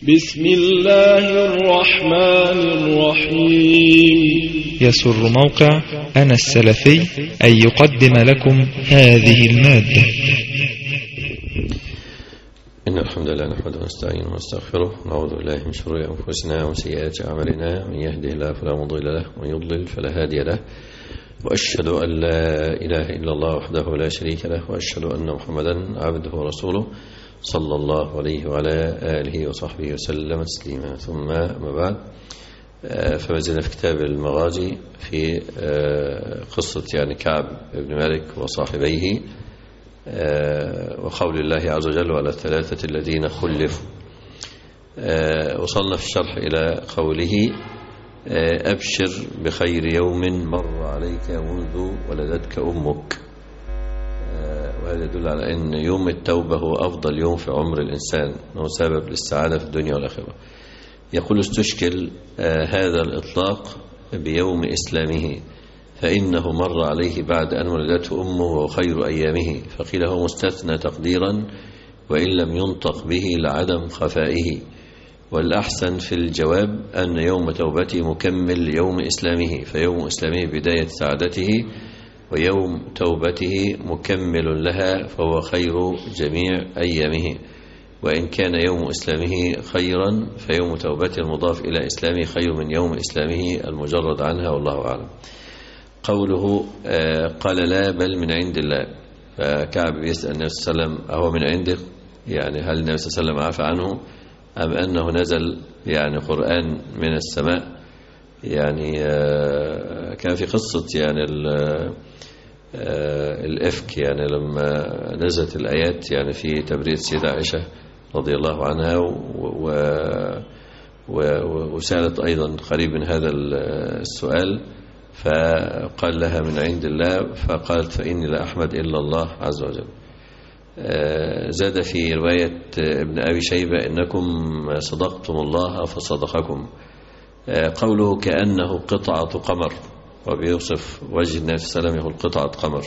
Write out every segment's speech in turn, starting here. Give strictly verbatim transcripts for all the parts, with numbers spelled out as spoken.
بسم الله الرحمن الرحيم. يسر موقع أنا السلفي أن يقدم لكم هذه المادة. إن الحمد لله نحمده ونستعينه ونستغفره ونعوذ بالله من شرور أنفسنا وسيئات أعمالنا، من يهده الله فلا مضل له ومن يضلل فلا هادي له، وأشهد أن لا إله إلا الله وحده لا شريك له، وأشهد أن محمدا عبده ورسوله صلى الله عليه وعلى آله وصحبه وسلم تسليما. ثم ما بعد، فما زلنا في كتاب المغازي في قصة يعني كعب بن مالك وصاحبيه، وقول الله عز وجل وعلى الثلاثة الذين خلفوا. وصلنا في الشرح إلى قوله أبشر بخير يوم مر عليك منذ ولدتك أمك. وهذا يدل على أن يوم التوبة هو أفضل يوم في عمر الإنسان، هو سبب للسعادة في الدنيا والآخرة. يقول استشكل هذا الإطلاق بيوم إسلامه، فإنه مر عليه بعد أن ولدته أمه وخير أيامه، فقيل هو مستثنى تقديرا وإن لم ينطق به لعدم خفائه. والأحسن في الجواب أن يوم توبته مكمل يوم إسلامه، فيوم إسلامه بداية سعادته، ويوم توبته مكمل لها، فهو خير جميع أيامه. وإن كان يوم إسلامه خيرا فيوم توبته المضاف إلى إسلامه خير من يوم إسلامه المجرد عنها، والله أعلم. قوله قال لا بل من عند الله، فكعب يسأل النبي صلى الله عليه وسلم أهو من عندك؟ يعني هل النبي صلى الله عليه وسلم عفى عنه أم أنه نزل يعني قرآن من السماء؟ يعني كان في قصة يعني الإفك، يعني لما نزلت الآيات يعني في تبرئة السيدة عائشة رضي الله عنها، وسألت أيضا قريب من هذا السؤال، فقال لها من عند الله، فقالت فإني لا أحمد إلا الله عز وجل. زاد في رواية ابن أبي شيبة إنكم صدقتم الله فصدقكم. قوله كأنه قطعة قمر، وبيوصف وجه النبي صلى الله عليه وسلم يقول قطعة قمر.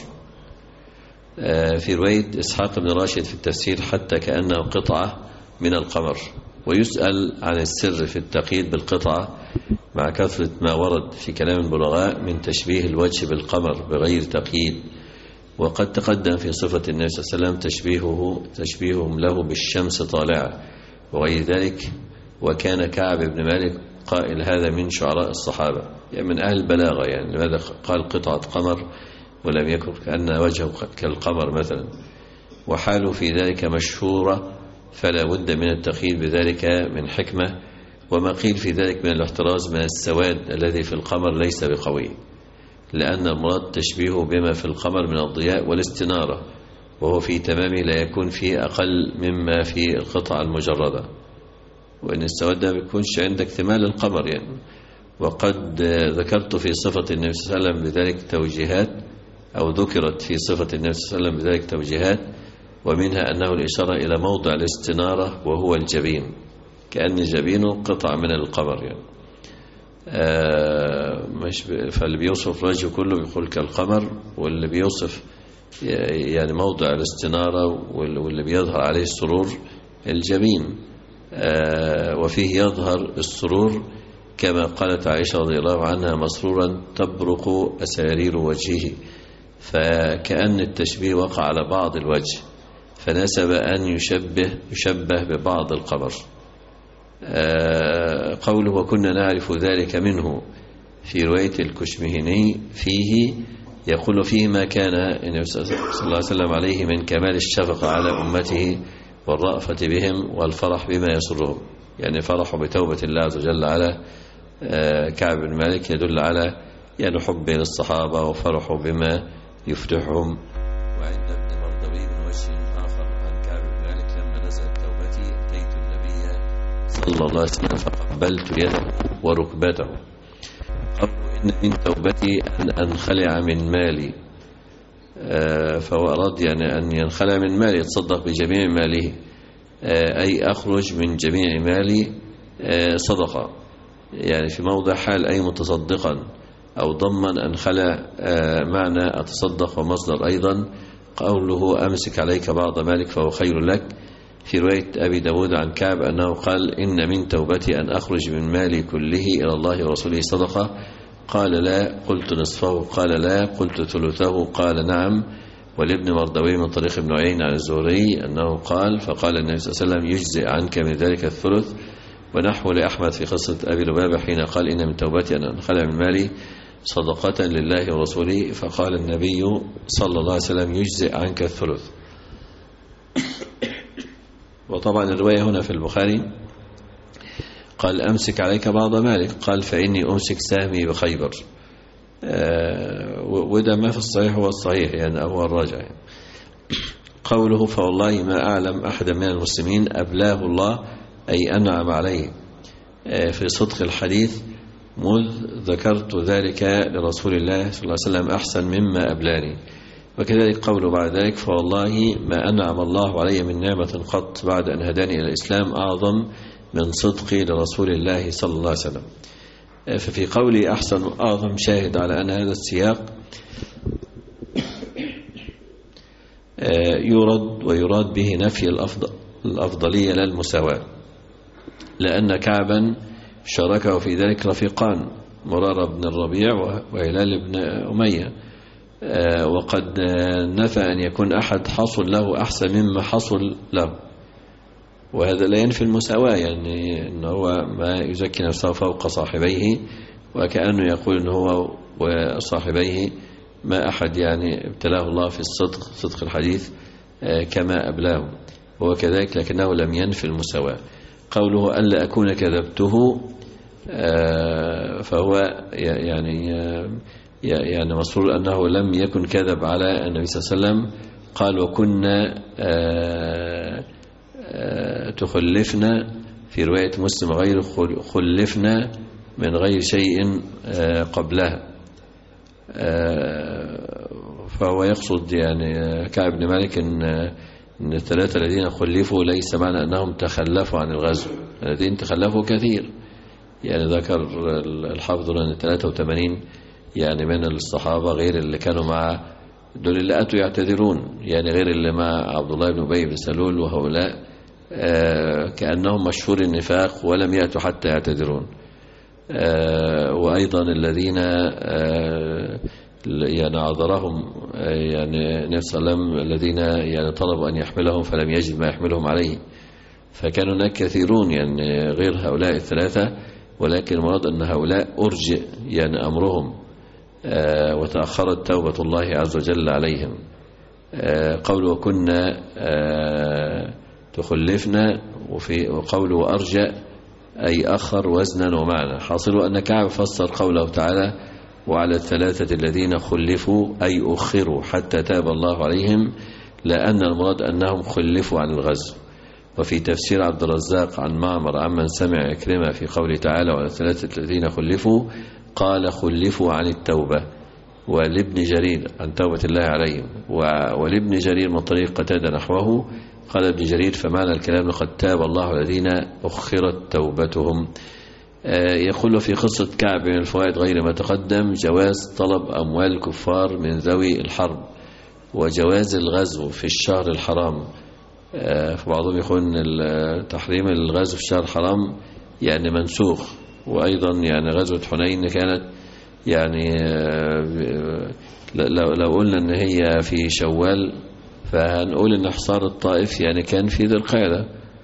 في رواية إسحاق بن راشد في التفسير حتى كأنه قطعة من القمر. ويسأل عن السر في التقييد بالقطعة مع كثرة ما ورد في كلام البلغاء من تشبيه الوجه بالقمر بغير تقييد، وقد تقدم في صفة النبي صلى الله عليه وسلم تشبيهه تشبيههم له بالشمس طالعة وغير ذلك. وكان كعب بن مالك قائل هذا من شعراء الصحابة، يعني من أهل البلاغة. يعني لماذا قال قطعة قمر ولم يكن كأن وجهه كالقمر مثلا؟ وحاله في ذلك مشهورة، فلا بد من التقييد بذلك من حكمة. وما قيل في ذلك من الاحتراز من السواد الذي في القمر ليس بقوي، لأن المراد تشبيهه بما في القمر من الضياء والاستنارة، وهو في تمامه لا يكون فيه أقل مما في القطعة المجردة، وإن السواد ده بيكونش عند اكتمال القمر يعني. وقد ذكرت في صفة النبي صلى الله عليه وسلم بذلك توجيهات، أو ذكرت في صفة النبي صلى الله عليه وسلم بذلك توجيهات، ومنها أنه الإشارة إلى موضع الاستنارة وهو الجبين، كأن جبينه قطع من القمر يعني. آه مش فاللي بيوصف وجهه كله بيقول كالقمر، واللي بيوصف يعني موضع الاستنارة واللي بيظهر عليه السرور الجبين. آه وفيه يظهر السرور كما قالت عائشة رضي الله عنها مسرورا تبرق أسارير وجهه، فكأن التشبيه وقع على بعض الوجه، فنسب أن يشبه يشبه ببعض القمر. آه قوله وكنا نعرف ذلك منه، في رواية الكشمهني فيه يقول فيه ما كان النبي صلى الله عليه وسلم عليه من كمال الشفقة على أمته والرأفة بهم والفرح بما يسرهم. يعني فرحوا بتوبة الله عز وجل على آه كعب بن مالك يدل على يعني حب للصحابة وفرحوا بما يفتحهم. وعند ابن مردوي من وجه آخر عن كعب بن مالك لما نزلت توبتي أتيت النبي صلى الله عليه وسلم فقبلت يده وركبته. قالوا إن من توبتي أن أنخلع من مالي، آه فهو أراد يعني أن ينخلع من مالي، يتصدق بجميع ماله، آه أي أخرج من جميع مالي آه صدقة، يعني في موضع حال أي متصدقا، أو ضمن أنخلع آه معنى أتصدق، ومصدر أيضا قوله أمسك عليك بعض مالك فهو خير لك، في رواية أبي داود عن كعب أنه قال إن من توبتي أن أخرج من مالي كله إلى الله ورسوله صدقة. قال لا. قلت نصفه؟ قال لا. قلت ثلثه؟ قال نعم. ولابن مردوي من طريق ابن عين عن الزهري أنه قال فقال النبي صلى الله عليه وسلم يجزئ عنك من ذلك الثلث. ونحو لأحمد في قصة أبي لبابة حين قال إن من توبتي أن أنخلع من مالي صدقة لله ورسوله، فقال النبي صلى الله عليه وسلم يجزئ عنك الثلث. وطبعا الرواية هنا في البخاري قال أمسك عليك بعض مالك، قال فإني أمسك سهمي بخيبر. آه وده ما في الصحيح هو الصحيح يعني هو الراجع يعني. قوله فوالله ما أعلم أحدا من المسلمين أبلاه الله أي أنعم عليه آه في صدق الحديث مذ ذكرت ذلك لرسول الله صلى الله عليه وسلم أحسن مما أبلاني. وكذلك قوله بعد ذلك فوالله ما أنعم الله علي من نعمة قط بعد أن هداني إلى الإسلام أعظم من صدقي لرسول الله صلى الله عليه وسلم. ففي قولي أحسن وأعظم شاهد على أن هذا السياق يرد ويراد به نفي الأفضل الأفضلية لا المساواة، لأن كعبا شاركه في ذلك رفيقان مرارة بن الربيع وهلال بن أمية، وقد نفى أن يكون أحد حصل له أحسن مما حصل له، وهذا لا ينفي المساواة، يعني أنه هو ما يزكي نفسه فوق صاحبيه، وكأنه يقول أنه هو وصاحبيه ما أحد يعني ابتلاه الله في الصدق صدق الحديث كما أبلاه، هو كذلك لكنه لم ينفي المساواة. قوله ألا أكون كذبته فهو يعني يعني مسرور أنه لم يكن كذب على النبي صلى الله عليه وسلم. قال وكنا تخلفنا في رواية مسلم غير خلفنا من غير شيء قبلها، فهو يقصد يعني كعب بن مالك إن إن الثلاثة الذين خلفوا ليس معنى أنهم تخلفوا عن الغزو، الذين تخلفوا كثير، يعني ذكر الحافظ أن ثلاثة وثمانين يعني من الصحابة غير اللي كانوا مع دول اللي أتوا يعتذرون، يعني غير اللي مع عبد الله بن أبي بن سلول، وهؤلاء كأنهم مشهور النفاق ولم يأتوا حتى يعتذرون. وأيضا الذين يعني عذرهم يعني النبي صلى الله عليه وسلم الذين يعني طلبوا أن يحملهم فلم يجد ما يحملهم عليه، فكانوا هناك كثيرون يعني غير هؤلاء الثلاثة، ولكن المراد أن هؤلاء أرجئ يعني أمرهم وتأخرت توبة الله عز وجل عليهم. قوله وكنا تخلفنا، وفي وقوله وأرجأ أي أخر وزنا ومعنى. حاصل أن كعب فسر قوله تعالى وعلى الثلاثة الذين خلفوا أي أخروا حتى تاب الله عليهم، لأن المراد أنهم خلفوا عن الغزو. وفي تفسير عبد الرزاق عن معمر عمن سمع إكرمة في قوله تعالى وعلى الثلاثة الذين خلفوا قال خلفوا عن التوبة، ولابن جرير عن توبة الله عليهم، ولابن جرير من طريق قتادة نحوه. قال ابن جرير فمعنى الكلام لقد تاب الله الذين أخرت توبتهم. يقول في قصة كعب من الفوائد غير ما تقدم جواز طلب أموال الكفار من ذوي الحرب، وجواز الغزو في الشهر الحرام. فبعضهم يقول أن تحريم الغزو في الشهر الحرام يعني منسوخ، وأيضا يعني غزوة حنين كانت يعني لو قلنا أن هي في شوال فهنقول أن حصار الطائف يعني كان في ذي القعدة،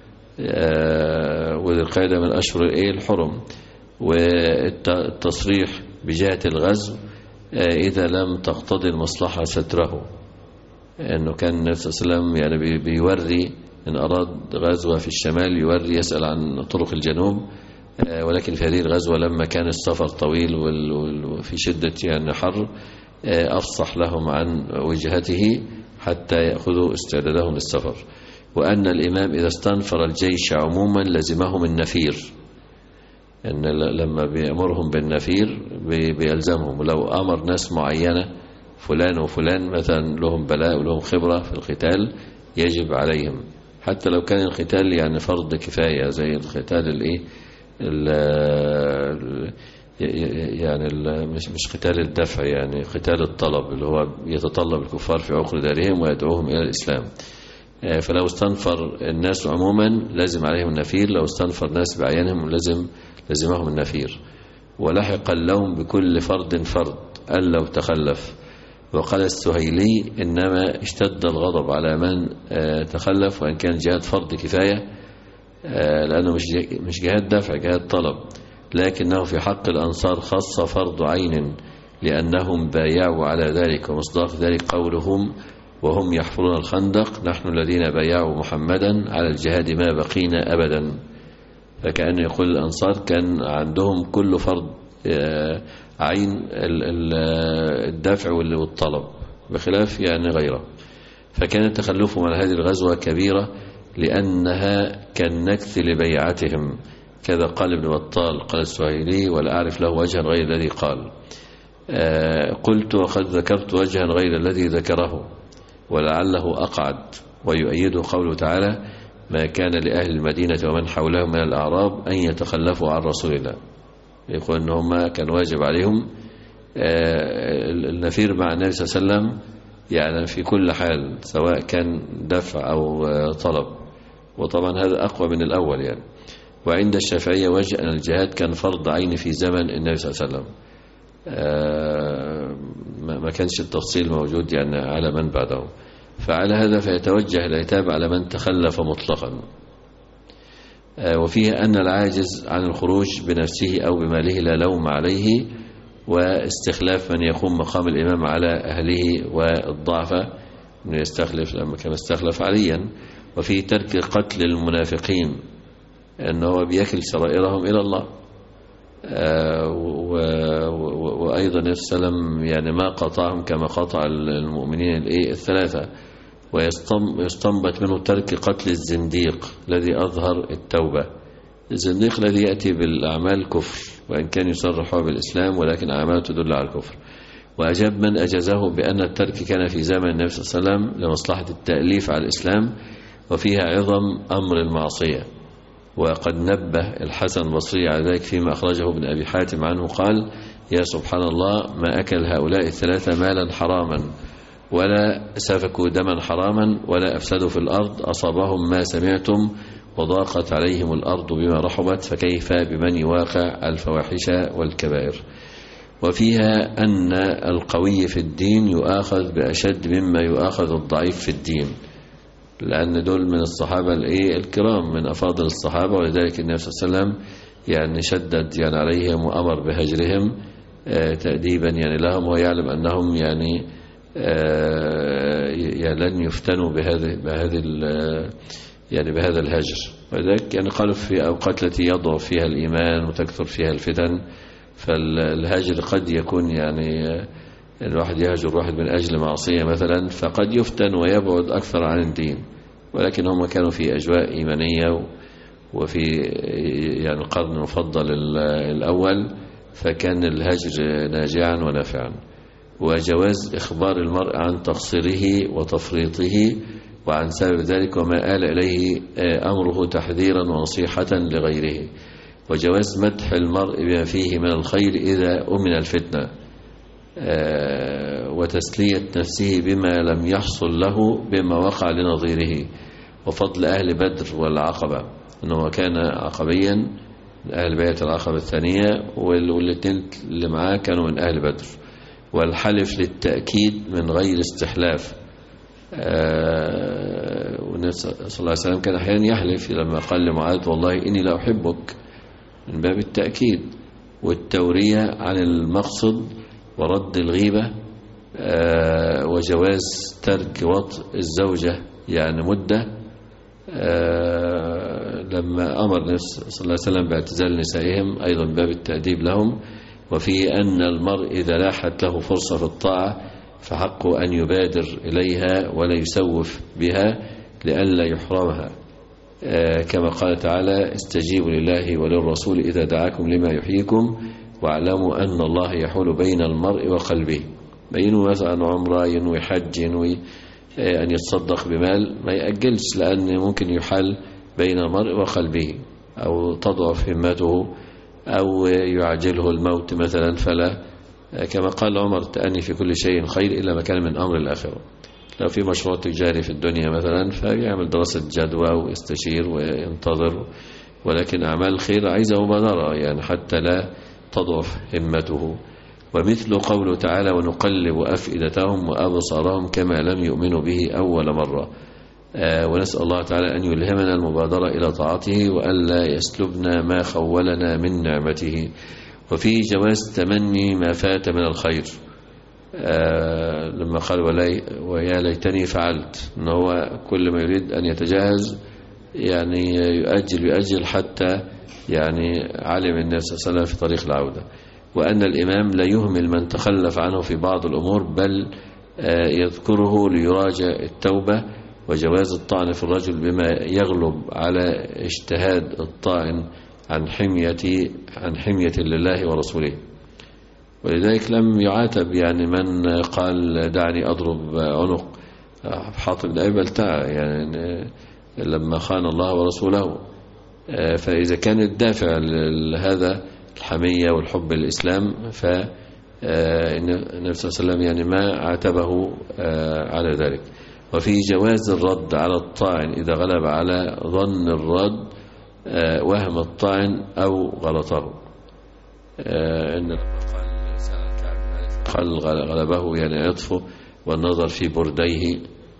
وذي القعدة من أشهر إيه الحرم، والتصريح بجهة الغزو إذا لم تقتضي المصلحة ستره، أنه كان النبي صلى الله عليه وسلم يعني بيوري إن أراد غزوة في الشمال يوري يسأل عن طرق الجنوب، ولكن في هذه الغزوة لما كان السفر طويل وفي شدة يعني حر أفصح لهم عن وجهته حتى يأخذوا استعدادهم للسفر. وأن الإمام إذا استنفر الجيش عموما لزمهم النفير، أن لما بيأمرهم بالنفير بيلزمهم، ولو أمر ناس معينة فلان وفلان مثلا لهم بلاء ولهم خبرة في القتال يجب عليهم، حتى لو كان القتال يعني فرض كفاية زي القتال الايه يعني مش مش قتال الدفع، يعني قتال الطلب اللي هو يتطلب الكفار في عقر دارهم ويدعوهم إلى الإسلام. فلو استنفر الناس عموما لازم عليهم النفير، لو استنفر الناس بعينهم لازم لازمهم النفير. ولحق اللوم بكل فرد فرد أن لو تخلف. وقال السهيلي إنما اشتد الغضب على من تخلف وإن كان جهاد فرض كفاية، لأنه مش جهاد دفع، جهاد طلب، لكنه في حق الأنصار خاصة فرض عين لأنهم بايعوا على ذلك. ومصداق ذلك قولهم وهم يحفرون الخندق نحن الذين بايعوا محمدا على الجهاد ما بقينا أبدا. فكأنه يقول الأنصار كان عندهم كل فرض عين الدفع والطلب بخلاف يعني غيره. فكان تخلفهم على هذه الغزوة كبيرة لأنها كالنكث لبيعتهم، كذا قال ابن بطال. قال السهيلي ولا أعرف له وجها غير الذي قال. قلت وقد ذكرت وجها غير الذي ذكره ولعله أقعد، ويؤيده قوله تعالى ما كان لأهل المدينة ومن حولهم من الأعراب أن يتخلفوا عن رسول الله. يقول أنهم كان واجب عليهم النفير مع النبي صلى الله عليه وسلم يعني في كل حال، سواء كان دفع أو طلب، وطبعا هذا أقوى من الأول يعني. وعند الشافعية وجه أن الجهاد كان فرض عين في زمن النبي صلى الله عليه وسلم، ما كانش التفصيل موجود يعني على من بعده. فعلى هذا فيتوجه العتاب على من تخلف مطلقا. وفيه أن العاجز عن الخروج بنفسه أو بماله لا لوم عليه، واستخلاف من يقوم مقام الإمام على أهله والضعفة من يستخلف لما كان استخلف عليا. وفيه ترك قتل المنافقين أنه بيكل سرائرهم إلى الله. وأيضا النبي صلى الله عليه وسلم يعني ما قطعهم كما قطع المؤمنين الثلاثة. ويستنبط منه ترك قتل الزنديق الذي أظهر التوبة. الزنديق الذي يأتي بالأعمال كفر وإن كان يصرح بالإسلام ولكن أعماله تدل على الكفر. وأجاب من أجازه بأن الترك كان في زمن النبي صلى الله عليه وسلم لمصلحة التأليف على الإسلام وفيها عظم أمر المعصية. وقد نبه الحسن البصري على ذلك فيما أخرجه ابن أبي حاتم عنه قال يا سبحان الله ما أكل هؤلاء الثلاثة مالا حراما ولا سفكوا دما حراما ولا أفسدوا في الأرض أصابهم ما سمعتم وضاقت عليهم الأرض بما رحبت فكيف بمن يواقع الفواحش والكبائر. وفيها أن القوي في الدين يؤاخذ بأشد مما يؤاخذ الضعيف في الدين، لأن دول من الصحابة الكرام من أفاضل الصحابة، ولذلك النبي صلى الله عليه وسلم يعني شدد يعني عليهم وأمر بهجرهم تأديبا يعني لهم، ويعلم أنهم يعني لن يفتنوا بهذه بهذه يعني بهذا الهجر. ولذلك يعني قالوا في أوقات التي يضعف فيها الإيمان وتكثر فيها الفتن، فالهجر قد يكون يعني الواحد يهجر واحد من أجل معصية مثلا فقد يفتن ويبعد أكثر عن الدين، ولكن هم كانوا في أجواء إيمانية وفي يعني القرن المفضل الأول، فكان الهجر ناجعا ونافعا. وجواز إخبار المرء عن تقصيره وتفريطه وعن سبب ذلك وما آل إليه أمره تحذيرا ونصيحة لغيره. وجواز مدح المرء بما فيه من الخير إذا أمن الفتنة، وتسلية نفسه بما لم يحصل له بما وقع لنظيره. وفضل أهل بدر والعقبة أنه كان عقبيا أهل بيت العقبة الثانية والاثنين اللي معاه كانوا من أهل بدر. والحلف للتأكيد من غير استحلاف، والنبي صلى الله عليه وسلم كان أحيانا يحلف لما قال لمعاذ والله إني لا أحبك من باب التأكيد. والتورية عن المقصد ورد الغيبة، وجواز ترك وطء الزوجة يعني مدة لما أمر النبي صلى الله عليه وسلم باعتزال نسائهم أيضا باب التأديب لهم. وفي أن المرء إذا لاحت له فرصة في الطاعة فحقه أن يبادر إليها ولا يسوف بها لئلا يحرمها، كما قال تعالى استجيبوا لله وللرسول إذا دعاكم لما يحييكم واعلموا أن الله يحول بين المرء وقلبه. بينوا مثلا عمره ينوي حج ينوي أن يتصدق بمال ما يأجلش، لأن ممكن يحال بين المرء وقلبه أو تضعف همته أو يعجله الموت مثلا، فلا كما قال عمر تأني في كل شيء خير إلا ما كان من أمر الآخرة. لو في مشروع تجاري في الدنيا مثلا فيعمل دراسة جدوى ويستشير وينتظر، ولكن أعمال الخير عايزة مبادرة يعني حتى لا تضعف همته. ومثل قوله تعالى ونقلب أفئدتهم وأبصارهم كما لم يؤمنوا به أول مرة. آه ونسأل الله تعالى أن يلهمنا المبادرة إلى طاعته وألا يسلبنا ما خولنا من نعمته. وفي جواز تمني ما فات من الخير، آه لما قال ويا ليتني فعلت، إن هو كل ما يريد أن يتجهز يعني يؤجل يؤجل حتى يعني علم النبي صلى الله عليه وسلم في طريق العودة. وأن الإمام لا يهمل من تخلف عنه في بعض الأمور، بل آه يذكره ليراجع التوبة. وجواز الطعن في الرجل بما يغلب على اجتهاد الطاعن عن حمية عن حمية لله ورسوله. ولذلك لم يعاتب يعني من قال دعني أضرب عنق حاطب بن أبي بلتعة يعني لما خان الله ورسوله. فإذا كان الدافع لهذا الحمية والحب للإسلام فالنبي صلى الله عليه وسلم يعني ما عاتبه على ذلك. وفي جواز الرد على الطاعن إذا غلب على ظن الرد وهم الطاعن أو غلطه. إن قال غلبه يعني عطفه والنظر في برديه،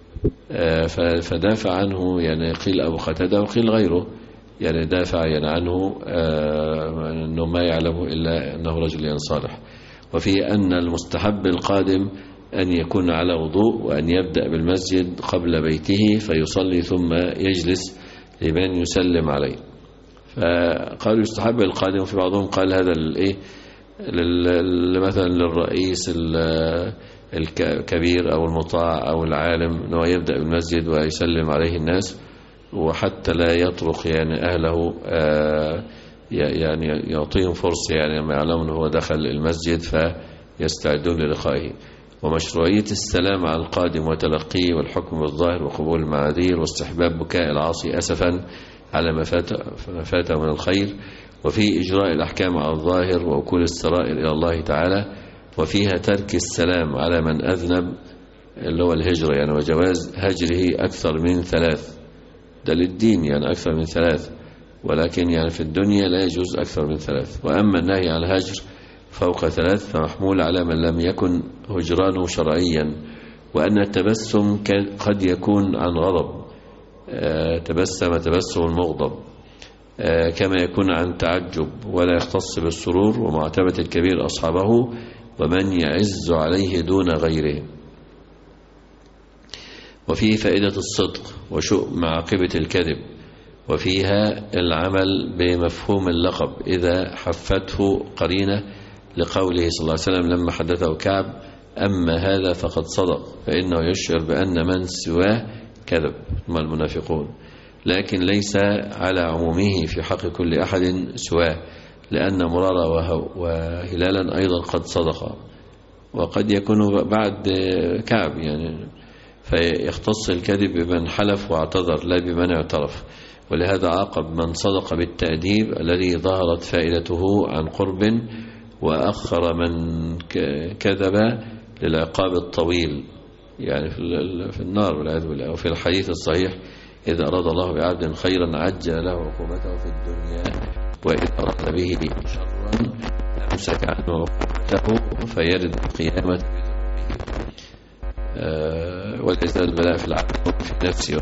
فدافع عنه يعني قيل أبو قتادة وقيل غيره يعني دافع يعني عنه أنه ما يعلمه إلا أنه رجل صالح. وفي أن المستحب القادم أن يكون على وضوء وأن يبدأ بالمسجد قبل بيته فيصلي ثم يجلس لمن يسلم عليه. فقالوا يستحب القادم، وفي بعضهم قال هذا الايه مثلا للرئيس الكبير أو المطاع أو العالم أنه يبدأ بالمسجد ويسلم عليه الناس، وحتى لا يطرق يعني أهله يعني يعطيهم فرصة يعني لما يعلموا أنه هو دخل المسجد فيستعدون للقائه. ومشروعية السلام على القادم وتلقيه والحكم بالظاهر وقبول المعاذير واستحباب بكاء العاصي أسفا على ما فاته من الخير. وفي إجراء الأحكام على الظاهر وأكول السرائر إلى الله تعالى. وفيها ترك السلام على من أذنب اللي هو الهجرة يعني، وجواز هجره أكثر من ثلاث، ده للدين يعني أكثر من ثلاث، ولكن يعني في الدنيا لا يجوز أكثر من ثلاث. وأما النهي عن الهجر فوق ثلاث فمحمول على من لم يكن هجرانه شرعيا. وأن التبسم قد يكون عن غضب، تبسم تبسم المغضب، كما يكون عن تعجب، ولا يختص بالسرور ومعتبة الكبير أصحابه ومن يعز عليه دون غيره. وفيه فائدة الصدق وشؤم معاقبة الكذب. وفيها العمل بمفهوم اللقب إذا حفته قرينة، لقوله صلى الله عليه وسلم لما حدثه كعب أما هذا فقد صدق، فإنه يشعر بأن من سواه كذب، هم المنافقون، لكن ليس على عمومه في حق كل أحد سواه، لأن مرارة وهلالا أيضا قد صدق، وقد يكون بعد كعب يعني، فيختص الكذب بمن حلف واعتذر لا بمن اعترف. ولهذا عاقب من صدق بالتأديب الذي ظهرت فائدته عن قرب، وأخر من كذب للعقاب الطويل يعني في النار والعياذ بالله. وفي الحديث الصحيح إذا أراد الله بعبد خيرا عجل له عقوبته في الدنيا، وإذا أراد به شرا أمسك عنه عقوبته فيرد القيامة. أه وليس البلاء في العقل في نفسه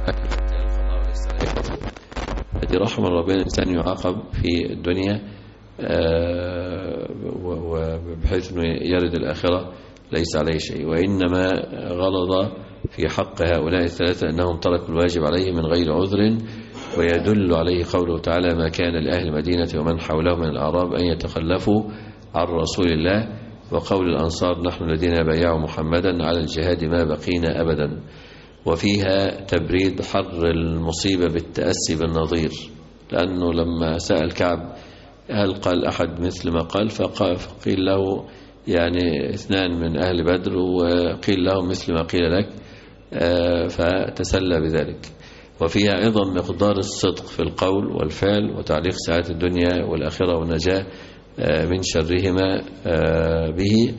هذه رحمة ربنا الإنسان يعاقب في الدنيا أه وبحيث أنه يرد الآخرة ليس عليه شيء. وإنما غلظ في حق هؤلاء الثلاثة أنهم تركوا الواجب عليه من غير عذر. ويدل عليه قوله تعالى ما كان لأهل المدينة ومن حولهم من الأعراب أن يتخلفوا عن رسول الله، وقول الأنصار نحن الذين بايعوا محمدا على الجهاد ما بقينا أبدا. وفيها تبريد حر المصيبة بالتأسي بالنظير، لأنه لما سأل كعب هل قال أحد مثل ما قال فقيل له يعني اثنان من أهل بدر، وقيل لهم مثل ما قيل لك، فتسلى بذلك. وفيها أيضا مقدار الصدق في القول والفعل وتعليق سعادة الدنيا والآخرة والنجاة من شرهما به.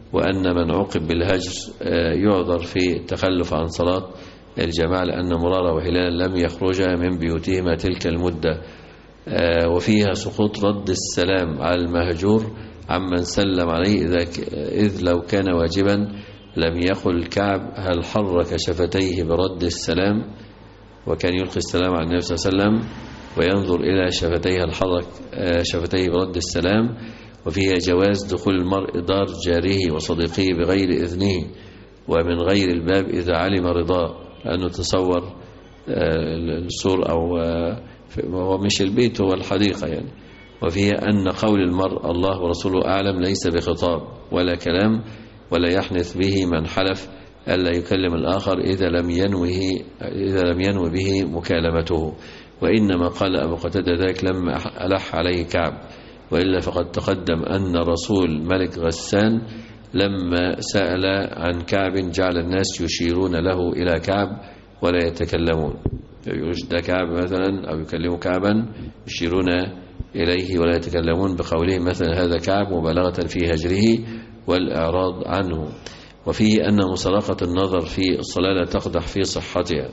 وأن من عوقب بالهجر يعذر في التخلف عن صلاة الجماعة لأن مرارة وهلال لم يخرجا من بيوتهما تلك المدة. وفيها سقوط رد السلام على المهجور عمن سلم عليه إذ لو كان واجبا لم يقل كعب هل حرك شفتيه برد السلام، وكان يلقي السلام على النبي صلى الله عليه وسلم وينظر إلى شفتيه هل حرك شفتيه برد السلام. وفيها جواز دخول المرء دار جاره وصديقه بغير إذنه ومن غير الباب إذا علم رضاه، لأنه تصور السور أو هو مش البيت هو الحديقة يعني. وفيها أن قول المرء الله ورسوله أعلم ليس بخطاب ولا كلام، ولا يحنث به من حلف ألا يكلم الآخر إذا لم ينوه إذا لم ينوي به مكالمته. وإنما قال أبو قتادة ذلك لما ألح عليه كعب، وإلا فقد تقدم أن رسول ملك غسان لما سأل عن كعب جعل الناس يشيرون له إلى كعب ولا يتكلمون، ده كعب مثلا أو يكلموا كعبا يشيرون إليه ولا يتكلمون بقوله مثلا هذا كعب مبالغة في هجره والإعراض عنه. وفيه أن مسرقة النظر في الصلاة لا تقدح في صحتها،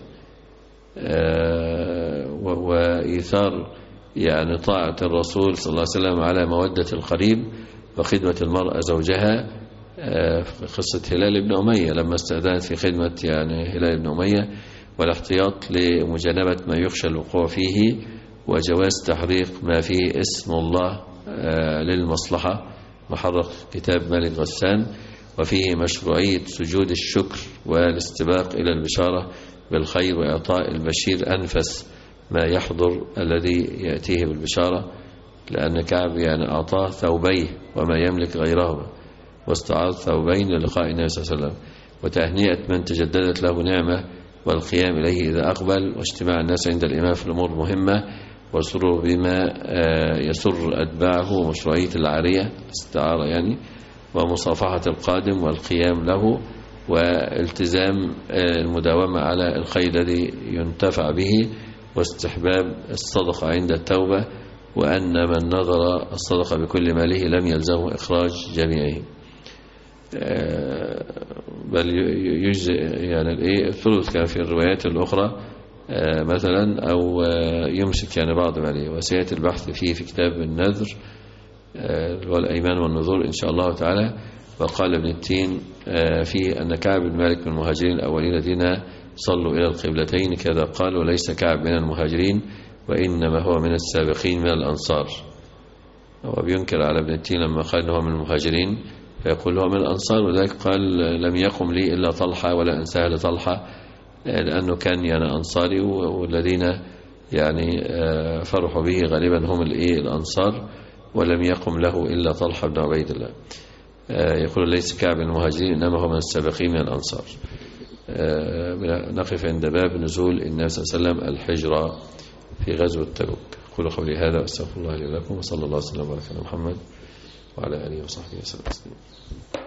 وإيثار يعني طاعة الرسول صلى الله عليه وسلم على مودة القريب وخدمة المرأة زوجها. قصة هلال بن أمية لما استأذنت في خدمة يعني هلال بن أمية، والاحتياط لمجانبة ما يخشى الوقوع فيه، وجواز تحريق ما فيه اسم الله للمصلحة محرق كتاب مالك غسان. وفيه مشروعية سجود الشكر والاستباق إلى البشارة بالخير وإعطاء البشير أنفس ما يحضر الذي يأتيه بالبشارة، لأن كعب يعني أعطاه ثوبيه وما يملك غيرهما واستعاض ثوبين للقاء النبي صلى الله عليه وسلم، وتهنئة من تجددت له نعمة والقيام إليه إذا أقبل، واجتماع الناس عند الإمام في الأمور المهمة، وسرور بما يسر أتباعه، ومشروعية العارية استعارة يعني، ومصافحة القادم والقيام له، والتزام المداومة على الخير الذي ينتفع به، واستحباب الصدقة عند التوبة، وأن من نظر الصدقة بكل ماله لم يلزمه إخراج جميعه، بل يجزئ يعني الايه الثلث كان في الروايات الأخرى مثلا، أو يمسك يعني بعض ماله. وسيأتي البحث فيه في كتاب النذر والأيمان والنذور إن شاء الله تعالى. وقال ابن التين فيه أن كعب بن مالك من المهاجرين الأولين الذين صلوا إلى القبلتين كذا قال، وليس كعب من المهاجرين وإنما هو من السابقين من الأنصار. هو بينكر على ابن التين لما قال أنه من المهاجرين فيقول هو من الأنصار، وذلك قال لم يقم لي إلا طلحة ولا أنساه لطلحة، لأنه كان يعني أنصاري، والذين يعني فرحوا به غالبا هم الأنصار، ولم يقم له إلا طلحة بن عبيد الله. يقول ليس كعب من المهاجرين إنما هو من السابقين من الأنصار. نقف عند باب نزول النبي صلى الله عليه وسلم الحجرة في غزوة تبوك. قولوا قولي هذا واستغفر الله لي ولكم، وصلى الله وسلم وبارك على محمد وعلى آله وصحبه وسلم.